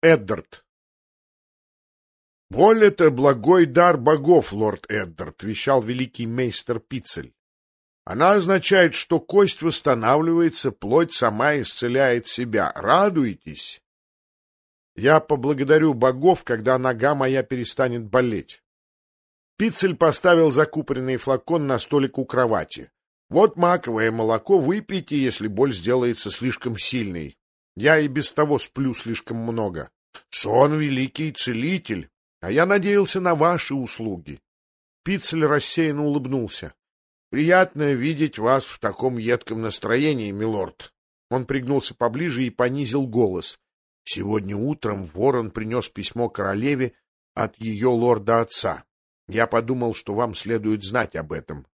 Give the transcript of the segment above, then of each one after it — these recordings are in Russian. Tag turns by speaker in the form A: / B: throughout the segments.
A: Эддард. «Боль — это благой дар богов, лорд Эддард», — вещал великий мейстер Пиццель. «Она означает, что кость восстанавливается, плоть сама исцеляет себя. Радуйтесь!» «Я поблагодарю богов, когда нога моя перестанет болеть». Пиццель поставил закупоренный флакон на столик у кровати. «Вот маковое молоко, выпейте, если боль сделается слишком сильной. Я и без того сплю слишком много. Сон — великий целитель, а я надеялся на ваши услуги». Пиццель рассеянно улыбнулся. «Приятно видеть вас в таком едком настроении, милорд». Он пригнулся поближе и понизил голос. «Сегодня утром ворон принес письмо королеве от ее лорда-отца. Я подумал, что вам следует знать об этом».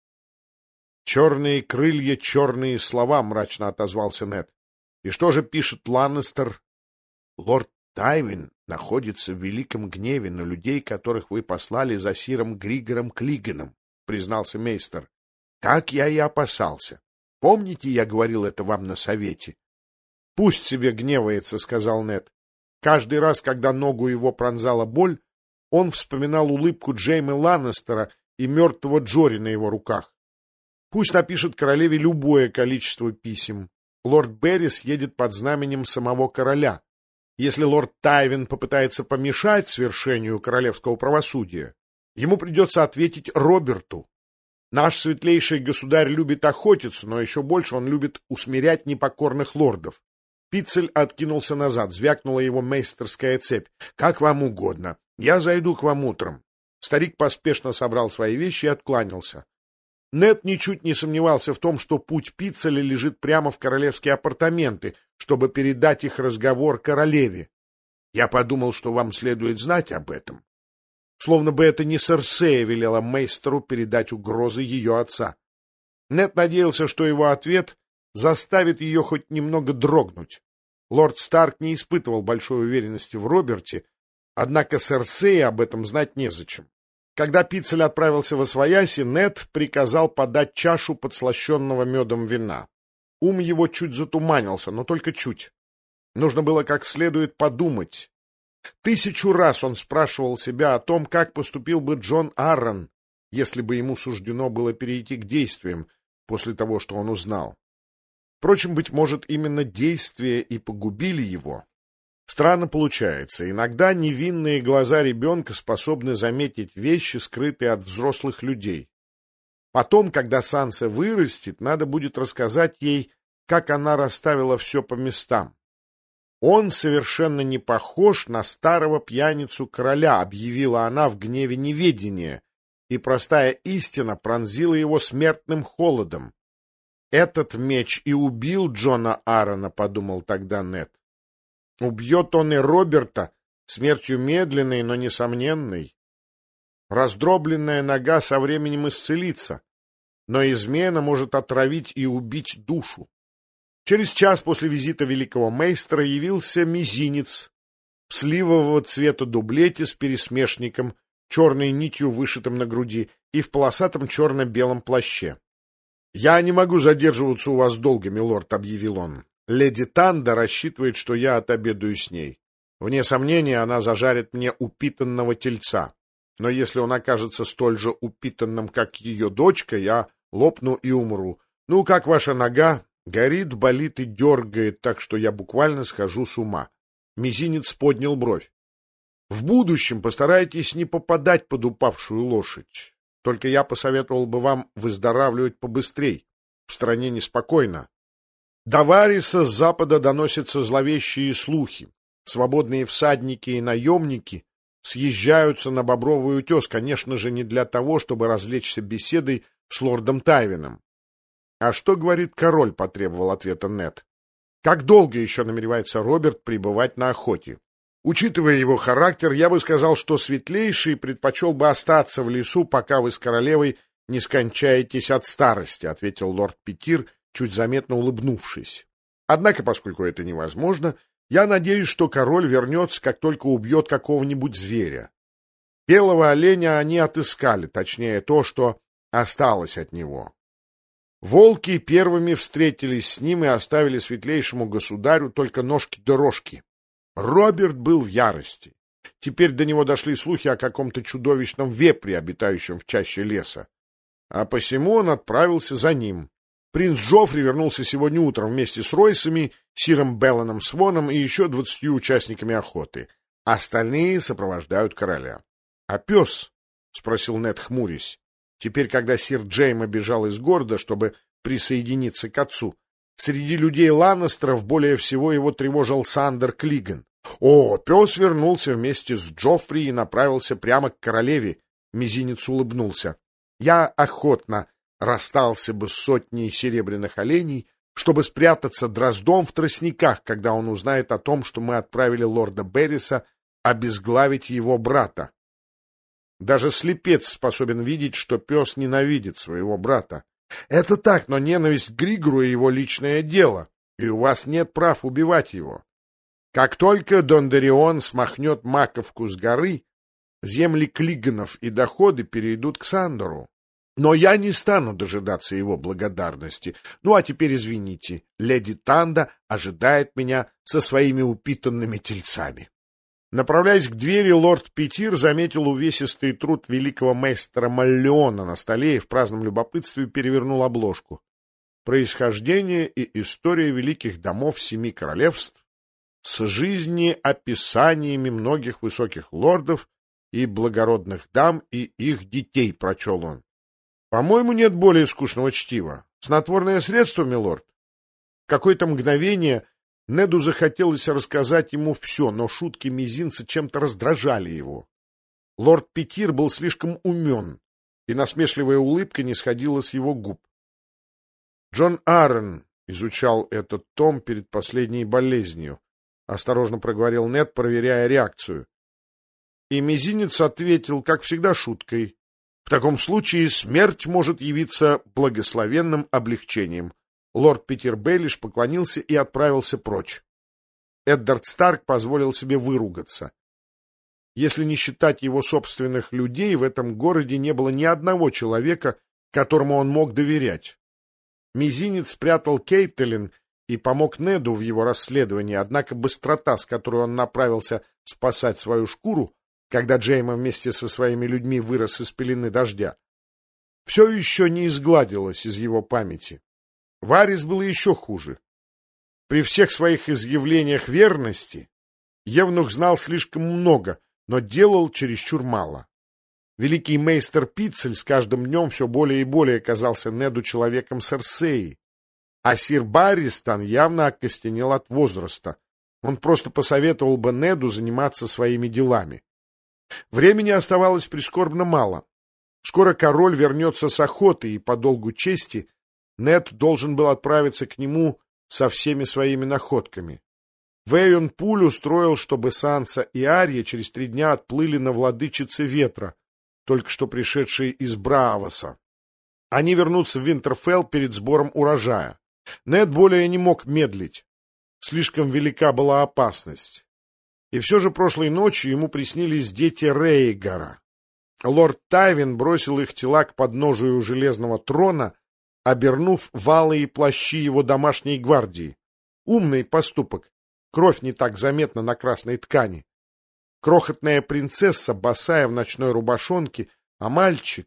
A: «Черные крылья, черные слова», — мрачно отозвался Нед. «И что же пишет Ланнестер?» «Лорд Тайвин находится в великом гневе на людей, которых вы послали за сиром Григором Клиганом», — признался мейстер. «Как я и опасался. Помните, я говорил это вам на совете?» «Пусть себе гневается», — сказал Нед. Каждый раз, когда ногу его пронзала боль, он вспоминал улыбку Джейми Ланнестера и мертвого Джори на его руках. Пусть напишет королеве любое количество писем. Лорд Беррис едет под знаменем самого короля. Если лорд Тайвин попытается помешать свершению королевского правосудия, ему придется ответить Роберту. Наш светлейший государь любит охотиться, но еще больше он любит усмирять непокорных лордов. Пиццель откинулся назад, звякнула его мейстерская цепь. «Как вам угодно. Я зайду к вам утром». Старик поспешно собрал свои вещи и откланялся. Нед ничуть не сомневался в том, что путь Пиццеля лежит прямо в королевские апартаменты, чтобы передать их разговор королеве. «Я подумал, что вам следует знать об этом». Словно бы это не Серсея велела мейстеру передать угрозы ее отца. Нед надеялся, что его ответ заставит ее хоть немного дрогнуть. Лорд Старк не испытывал большой уверенности в Роберте, однако Серсее об этом знать незачем. Когда Пиццель отправился восвояси, Нед приказал подать чашу подслащенного медом вина. Ум его чуть затуманился, но только чуть. Нужно было как следует подумать. 1000 раз он спрашивал себя о том, как поступил бы Джон Аррон, если бы ему суждено было перейти к действиям после того, что он узнал. Впрочем, быть может, именно действия и погубили его. Странно получается. Иногда невинные глаза ребенка способны заметить вещи, скрытые от взрослых людей. Потом, когда Санса вырастет, надо будет рассказать ей, как она расставила все по местам. «Он совершенно не похож на старого пьяницу короля», — объявила она в гневе неведения, и простая истина пронзила его смертным холодом. «Этот меч и убил Джона Аарона», — подумал тогда Нед. Убьет он и Роберта смертью медленной, но несомненной. Раздробленная нога со временем исцелится, но измена может отравить и убить душу. Через час после визита великого мейстера явился мизинец в сливового цвета дублете с пересмешником, черной нитью вышитым на груди, и в полосатом черно-белом плаще. «Я не могу задерживаться у вас долго, милорд», — объявил он. «Леди Танда рассчитывает, что я отобедаю с ней. Вне сомнения, она зажарит мне упитанного тельца. Но если он окажется столь же упитанным, как ее дочка, я лопну и умру. Ну, как ваша нога? Горит, болит и дергает, так что я буквально схожу с ума». Мизинец поднял бровь. «В будущем постарайтесь не попадать под упавшую лошадь. Только я посоветовал бы вам выздоравливать побыстрей. В стране неспокойно. До Вариса с запада доносятся зловещие слухи. Свободные всадники и наемники съезжаются на Бобровый утес, конечно же, не для того, чтобы развлечься беседой с лордом Тайвином». «А что говорит король?» — потребовал ответа Нед. «Как долго еще намеревается Роберт пребывать на охоте?» «Учитывая его характер, я бы сказал, что светлейший предпочел бы остаться в лесу, пока вы с королевой не скончаетесь от старости», — ответил лорд Петир, чуть заметно улыбнувшись. «Однако, поскольку это невозможно, я надеюсь, что король вернется, как только убьет какого-нибудь зверя. Белого оленя они отыскали, точнее то, что осталось от него. Волки первыми встретились с ним и оставили светлейшему государю только ножки да рожки. Роберт был в ярости. Теперь до него дошли слухи о каком-то чудовищном вепре, обитающем в чаще леса. А посему он отправился за ним. Принц Джоффри вернулся сегодня утром вместе с Ройсами, сиром Белланом Своном и еще 20 участниками охоты. Остальные сопровождают короля. — А пес? — спросил Нед, хмурясь. Теперь, когда сир Джейма бежал из города, чтобы присоединиться к отцу, среди людей Ланнестеров более всего его тревожил Сандер Клиган. О, пес вернулся вместе с Джоффри и направился прямо к королеве. Мизинец улыбнулся. Я охотно расстался бы с сотней серебряных оленей, чтобы спрятаться дроздом в тростниках, когда он узнает о том, что мы отправили лорда Берриса обезглавить его брата. Даже слепец способен видеть, что пес ненавидит своего брата. Это так, но ненависть к Григору — его личное дело, и у вас нет прав убивать его. Как только Дондаррион смахнет маковку с горы, земли Клиганов и доходы перейдут к Сандору. Но я не стану дожидаться его благодарности. Ну, а теперь извините, леди Танда ожидает меня со своими упитанными тельцами. Направляясь к двери, лорд Петир заметил увесистый труд великого мейстера Маллеона на столе и в праздном любопытстве перевернул обложку. Происхождение и история великих домов семи королевств с жизнеописаниями многих высоких лордов и благородных дам и их детей, прочел он. По-моему, нет более скучного чтива. Снотворное средство, милорд? В какое-то мгновение Неду захотелось рассказать ему все, но шутки мизинца чем-то раздражали его. Лорд Петир был слишком умен, и насмешливая улыбка не сходила с его губ. Джон Аррен изучал этот том перед последней болезнью, осторожно проговорил Нед, проверяя реакцию. И мизинец ответил, как всегда, шуткой. В таком случае смерть может явиться благословенным облегчением. Лорд Питер Бейлиш поклонился и отправился прочь. Эддард Старк позволил себе выругаться. Если не считать его собственных людей, в этом городе не было ни одного человека, которому он мог доверять. Мизинец спрятал Кейтлин и помог Неду в его расследовании, однако быстрота, с которой он направился спасать свою шкуру, когда Джейма вместе со своими людьми вырос из пелены дождя, все еще не изгладилась из его памяти. Варис было еще хуже. При всех своих изъявлениях верности евнух знал слишком много, но делал чересчур мало. Великий мейстер Пиццель с каждым днем все более и более казался Неду человеком Серсеи, а сир Барристан явно окостенел от возраста. Он просто посоветовал бы Неду заниматься своими делами. Времени оставалось прискорбно мало. Скоро король вернется с охоты, и по долгу чести Нед должен был отправиться к нему со всеми своими находками. Вейон Пуль устроил, чтобы Санса и Арья через 3 дня отплыли на владычице ветра, только что пришедшие из Браавоса. Они вернутся в Винтерфелл перед сбором урожая. Нед более не мог медлить. Слишком велика была опасность. И все же прошлой ночью ему приснились дети Рейгара. Лорд Тайвин бросил их тела к подножию железного трона, обернув валы и плащи его домашней гвардии. Умный поступок. Кровь не так заметна на красной ткани. Крохотная принцесса, босая в ночной рубашонке, а мальчик...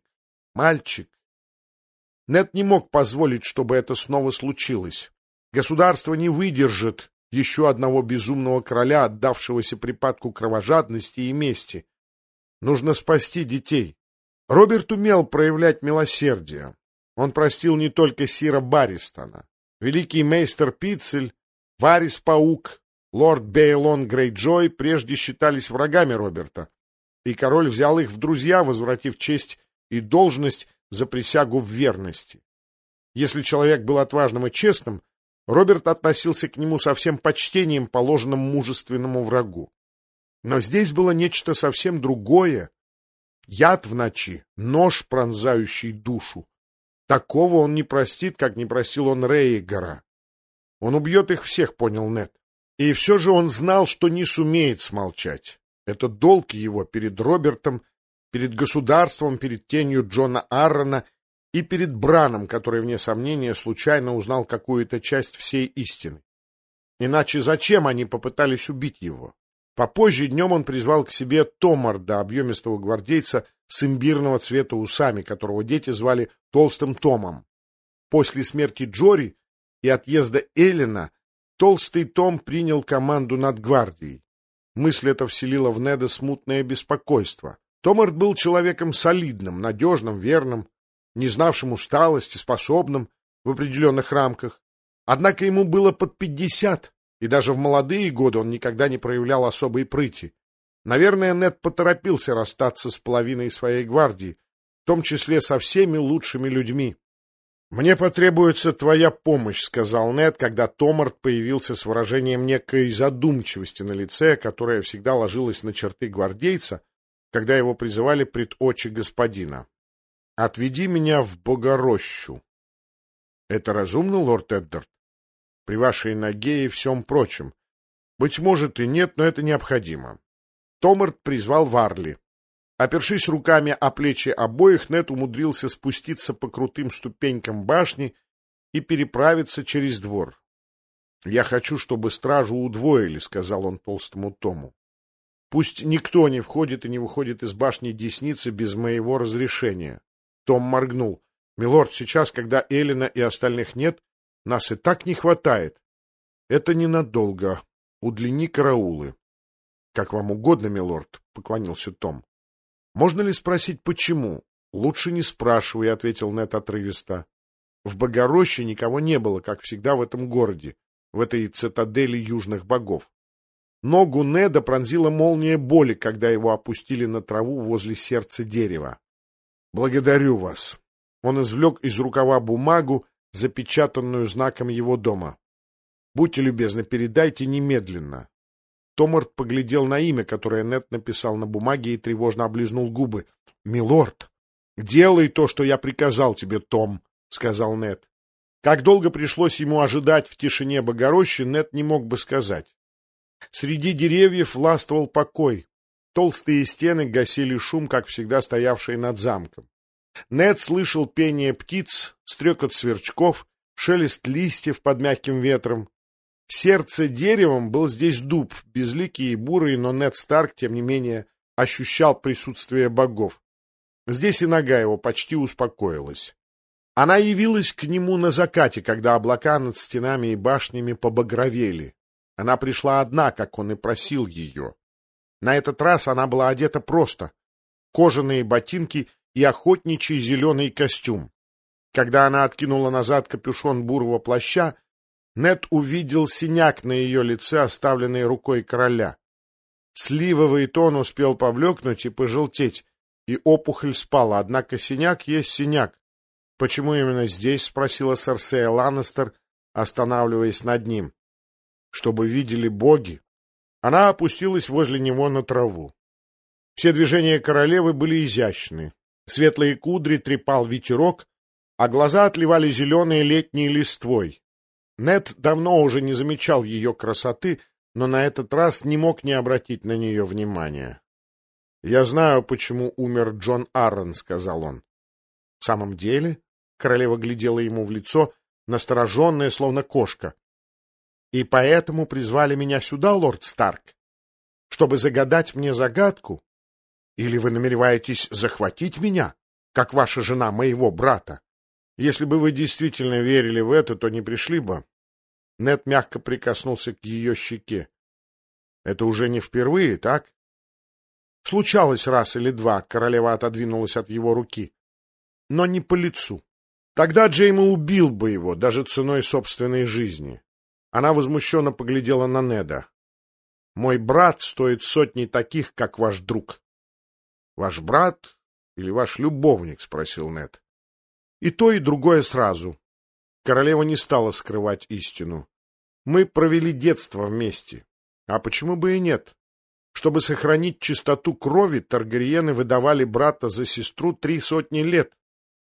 A: Нед не мог позволить, чтобы это снова случилось. Государство не выдержит еще одного безумного короля, отдавшегося припадку кровожадности и мести. Нужно спасти детей. Роберт умел проявлять милосердие. Он простил не только сира Барристона. Великий мейстер Пиццель, Варис-паук, лорд Бейлон Грейджой прежде считались врагами Роберта, и король взял их в друзья, возвратив честь и должность за присягу в верности. Если человек был отважным и честным, Роберт относился к нему со всем почтением, положенным мужественному врагу. Но здесь было нечто совсем другое. Яд в ночи, нож, пронзающий душу. Такого он не простит, как не простил он Рейгара. Он убьет их всех, понял Нед. И все же он знал, что не сумеет смолчать. Это долг его перед Робертом, перед государством, перед тенью Джона Аррена и перед Браном, который, вне сомнения, случайно узнал какую-то часть всей истины. Иначе зачем они попытались убить его? Попозже днем он призвал к себе Томарда, объемистого гвардейца с имбирного цвета усами, которого дети звали Толстым Томом. После смерти Джори и отъезда Эллина Толстый Том принял команду над гвардией. Мысль эта вселила в Неда смутное беспокойство. Томард был человеком солидным, надежным, верным, не знавшим усталости, способным в определенных рамках. Однако ему было под 50, и даже в молодые годы он никогда не проявлял особой прыти. Наверное, Нед поторопился расстаться с половиной своей гвардии, в том числе со всеми лучшими людьми. «Мне потребуется твоя помощь», — сказал Нед, когда Томард появился с выражением некой задумчивости на лице, которое всегда ложилось на черты гвардейца, когда его призывали пред очи господина. «Отведи меня в Богорощу». «Это разумно, лорд Эддард? При вашей ноге и всем прочем. Быть может и нет, но это необходимо». Томард призвал Варли. Опершись руками о плечи обоих, Нед умудрился спуститься по крутым ступенькам башни и переправиться через двор. — Я хочу, чтобы стражу удвоили, — сказал он Толстому Тому. — Пусть никто не входит и не выходит из башни Десницы без моего разрешения. Том моргнул. — Милорд, сейчас, когда Эллина и остальных нет, нас и так не хватает. — Это ненадолго. Удлини караулы. — Как вам угодно, милорд, — поклонился Том. — Можно ли спросить, почему? — Лучше не спрашивай, — ответил Нед отрывисто. В Богороще никого не было, как всегда в этом городе, в этой цитадели южных богов. Ногу Неда пронзила молния боли, когда его опустили на траву возле сердца дерева. — Благодарю вас. Он извлек из рукава бумагу, запечатанную знаком его дома. — Будьте любезны, передайте немедленно. Томард поглядел на имя, которое Нед написал на бумаге, и тревожно облизнул губы. — Милорд, делай то, что я приказал тебе, Том, — сказал Нед. Как долго пришлось ему ожидать в тишине Богорощи, Нед не мог бы сказать. Среди деревьев властвовал покой. Толстые стены гасили шум, как всегда стоявший над замком. Нед слышал пение птиц, стрекот сверчков, шелест листьев под мягким ветром. Сердце деревом был здесь дуб, безликий и бурый, но Нед Старк, тем не менее, ощущал присутствие богов. Здесь и нога его почти успокоилась. Она явилась к нему на закате, когда облака над стенами и башнями побагровели. Она пришла одна, как он и просил ее. На этот раз она была одета просто. Кожаные ботинки и охотничий зеленый костюм. Когда она откинула назад капюшон бурого плаща, Нед увидел синяк на ее лице, оставленный рукой короля. Сливовый тон успел поблекнуть и пожелтеть, и опухоль спала, однако синяк есть синяк. — Почему именно здесь? — спросила Серсея Ланнистер, останавливаясь над ним. — Чтобы видели боги. Она опустилась возле него на траву. Все движения королевы были изящны. Светлые кудри трепал ветерок, а глаза отливали зеленой летней листвой. Нед давно уже не замечал ее красоты, но на этот раз не мог не обратить на нее внимания. — Я знаю, почему умер Джон Аррен, — сказал он. — В самом деле? — королева глядела ему в лицо, настороженная, словно кошка. — И поэтому призвали меня сюда, лорд Старк? Чтобы загадать мне загадку? Или вы намереваетесь захватить меня, как ваша жена моего брата? Если бы вы действительно верили в это, то не пришли бы. Нед мягко прикоснулся к ее щеке. Это уже не впервые, так? Случалось раз или два, королева отодвинулась от его руки. Но не по лицу. Тогда Джейми убил бы его, даже ценой собственной жизни. Она возмущенно поглядела на Неда. Мой брат стоит сотни таких, как ваш друг. Ваш брат или ваш любовник? — спросил Нед. И то, и другое сразу. Королева не стала скрывать истину. Мы провели детство вместе. А почему бы и нет? Чтобы сохранить чистоту крови, Таргариены выдавали брата за сестру 300 лет.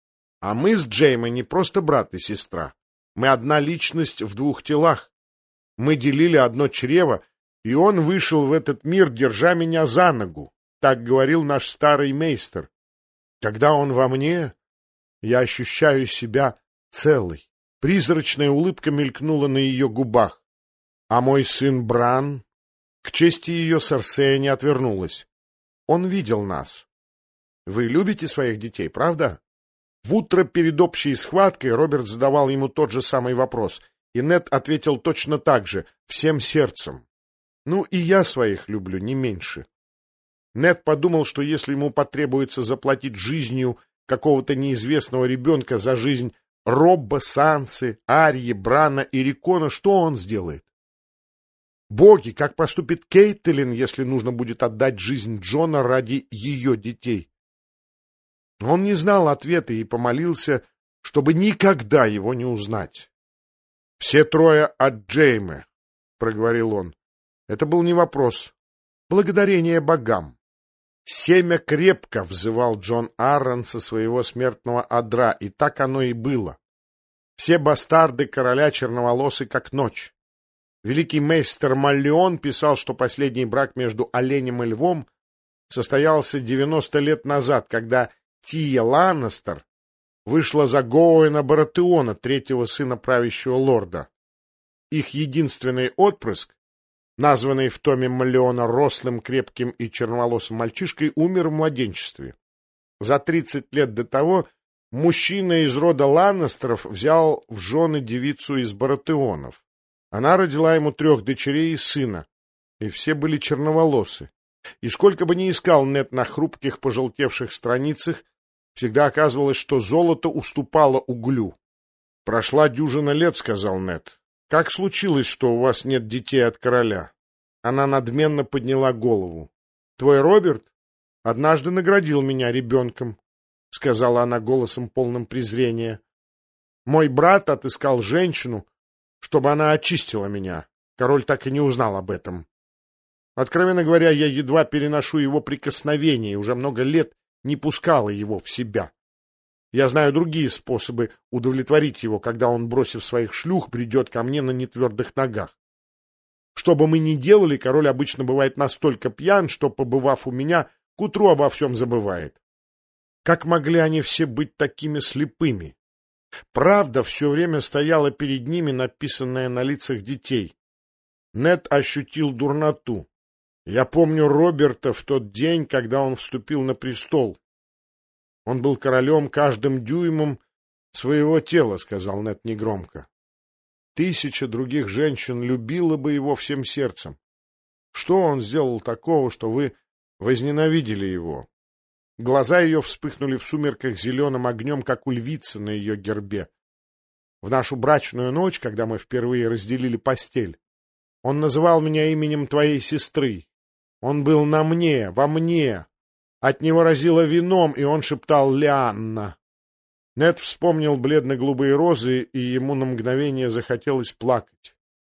A: А мы с Джейми не просто брат и сестра. Мы одна личность в двух телах. Мы делили одно чрево, и он вышел в этот мир, держа меня за ногу. Так говорил наш старый мейстер. Когда он во мне, я ощущаю себя целой. Призрачная улыбка мелькнула на ее губах. А мой сын Бран? К чести ее Серсея не отвернулась. Он видел нас. Вы любите своих детей, правда? В утро перед общей схваткой Роберт задавал ему тот же самый вопрос, и Нед ответил точно так же, всем сердцем. Ну, и я своих люблю, не меньше. Нед подумал, что если ему потребуется заплатить жизнью какого-то неизвестного ребенка за жизнь Робба, Сансы, Арьи, Брана и Рикона, что он сделает? Боги, как поступит Кейтлин, если нужно будет отдать жизнь Джона ради ее детей? Он не знал ответа и помолился, чтобы никогда его не узнать. «Все трое от Джейме», — проговорил он. Это был не вопрос. Благодарение богам. «Семя крепко», — взывал Джон Аррен со своего смертного одра, и так оно и было. Все бастарды короля черноволосы, как ночь. Великий мейстер Маллеон писал, что последний брак между оленем и львом состоялся 90 лет назад, когда Тия Ланнестер вышла за Гоуэна Баратеона, третьего сына правящего лорда. Их единственный отпрыск, названный в томе Маллеона рослым, крепким и черноволосым мальчишкой, умер в младенчестве. За 30 лет до того мужчина из рода Ланнестеров взял в жены девицу из Баратеонов. Она родила ему 3 дочерей и сына, и все были черноволосы. И сколько бы ни искал Нед на хрупких пожелтевших страницах, всегда оказывалось, что золото уступало углю. «Прошла дюжина лет», — сказал Нед. «Как случилось, что у вас нет детей от короля?» Она надменно подняла голову. «Твой Роберт однажды наградил меня ребенком», — сказала она голосом полным презрения. «Мой брат отыскал женщину, чтобы она очистила меня. Король так и не узнал об этом. Откровенно говоря, я едва переношу его прикосновение и уже много лет не пускала его в себя. Я знаю другие способы удовлетворить его, когда он, бросив своих шлюх, придет ко мне на нетвердых ногах. Что бы мы ни делали, король обычно бывает настолько пьян, что, побывав у меня, к утру обо всем забывает. Как могли они все быть такими слепыми? Правда все время стояла перед ними, написанная на лицах детей. Нед ощутил дурноту. Я помню Роберта в тот день, когда он вступил на престол. Он был королем каждым дюймом своего тела, — сказал Нед негромко. 1000 других женщин любила бы его всем сердцем. Что он сделал такого, что вы возненавидели его? Глаза ее вспыхнули в сумерках зеленым огнем, как у львицы на ее гербе. В нашу брачную ночь, когда мы впервые разделили постель, он называл меня именем твоей сестры. Он был на мне, во мне. От него разило вином, и он шептал «Лианна». Нед вспомнил бледно-голубые розы, и ему на мгновение захотелось плакать.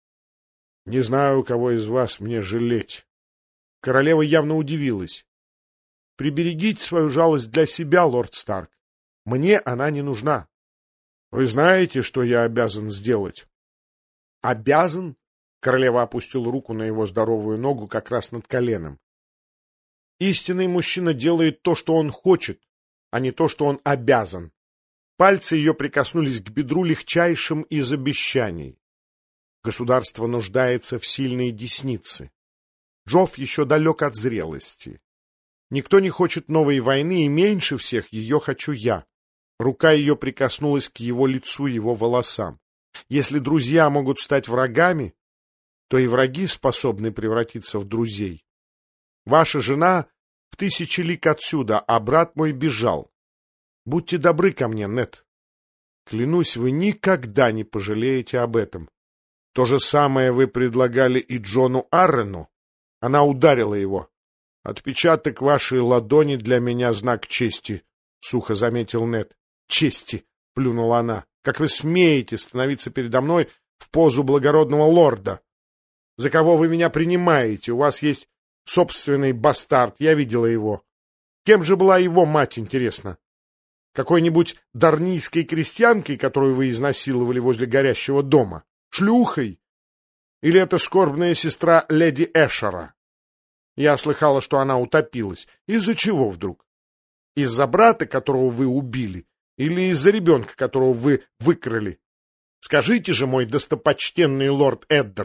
A: «Не знаю, кого из вас мне жалеть». Королева явно удивилась. «Приберегите свою жалость для себя, лорд Старк. Мне она не нужна. Вы знаете, что я обязан сделать?» «Обязан?» Королева опустила руку на его здоровую ногу как раз над коленом. «Истинный мужчина делает то, что он хочет, а не то, что он обязан». Пальцы ее прикоснулись к бедру легчайшим из обещаний. Государство нуждается в сильной деснице. Джофф еще далек от зрелости. Никто не хочет новой войны, и меньше всех ее хочу я. Рука ее прикоснулась к его лицу, его волосам. Если друзья могут стать врагами, то и враги способны превратиться в друзей. Ваша жена в 1000 лиг отсюда, а брат мой бежал. Будьте добры ко мне, Нед. Клянусь, вы никогда не пожалеете об этом. То же самое вы предлагали и Джону Аррену. Она ударила его. Отпечаток вашей ладони для меня знак чести, — сухо заметил Нед. Чести, — плюнула она. Как вы смеете становиться передо мной в позу благородного лорда? За кого вы меня принимаете? У вас есть собственный бастард, я видела его. Кем же была его мать, интересно? Какой-нибудь дарнийской крестьянкой, которую вы изнасиловали возле горящего дома? Шлюхой? Или это скорбная сестра леди Эшера? Я слыхала, что она утопилась. Из-за чего вдруг? Из-за брата, которого вы убили? Или из-за ребенка, которого вы выкрали? Скажите же, мой достопочтенный лорд Эддард,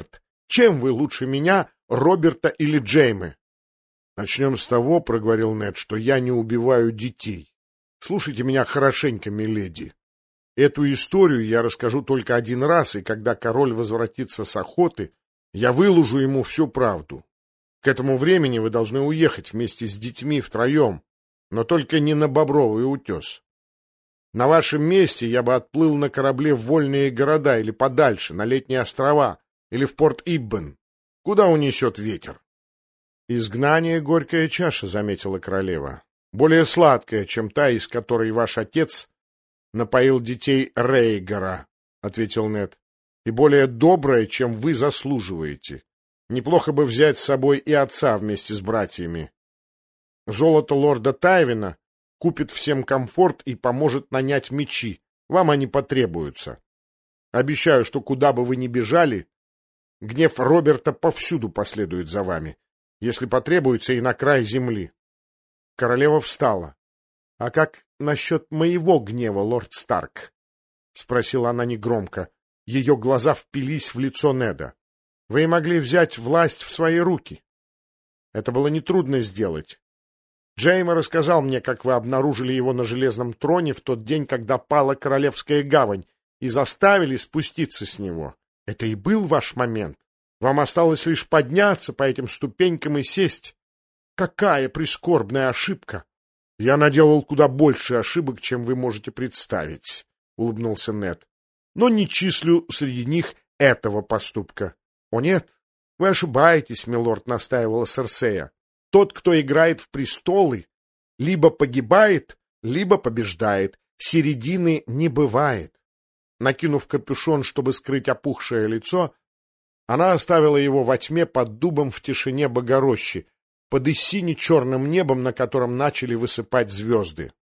A: Чем вы лучше меня, Роберта или Джеймы? — Начнем с того, — проговорил Нед, — что я не убиваю детей. Слушайте меня хорошенько, миледи. Эту историю я расскажу только один раз, и когда король возвратится с охоты, я выложу ему всю правду. К этому времени вы должны уехать вместе с детьми втроем, но только не на Бобровый утес. На вашем месте я бы отплыл на корабле в вольные города или подальше, на летние острова, или в порт Иббен. Куда унесет ветер? — Изгнание — горькая чаша, — заметила королева. — Более сладкая, чем та, из которой ваш отец напоил детей Рейгара, — ответил Нед, — и более добрая, чем вы заслуживаете. Неплохо бы взять с собой и отца вместе с братьями. Золото лорда Тайвина купит всем комфорт и поможет нанять мечи. Вам они потребуются. Обещаю, что куда бы вы ни бежали, гнев Роберта повсюду последует за вами, если потребуется и на край земли. Королева встала. — А как насчет моего гнева, лорд Старк? — спросила она негромко. Ее глаза впились в лицо Неда. — Вы могли взять власть в свои руки. Это было нетрудно сделать. Джейма рассказал мне, как вы обнаружили его на железном троне в тот день, когда пала Королевская гавань, и заставили спуститься с него. Это и был ваш момент. Вам осталось лишь подняться по этим ступенькам и сесть. Какая прискорбная ошибка! — Я наделал куда больше ошибок, чем вы можете представить, — улыбнулся Нед. — Но не числю среди них этого поступка. — О нет, вы ошибаетесь, милорд, — настаивала Серсея. — Тот, кто играет в престолы, либо погибает, либо побеждает. Середины не бывает. Накинув капюшон, чтобы скрыть опухшее лицо, она оставила его во тьме под дубом в тишине Богорощи, под сине-черным небом, на котором начали высыпать звезды.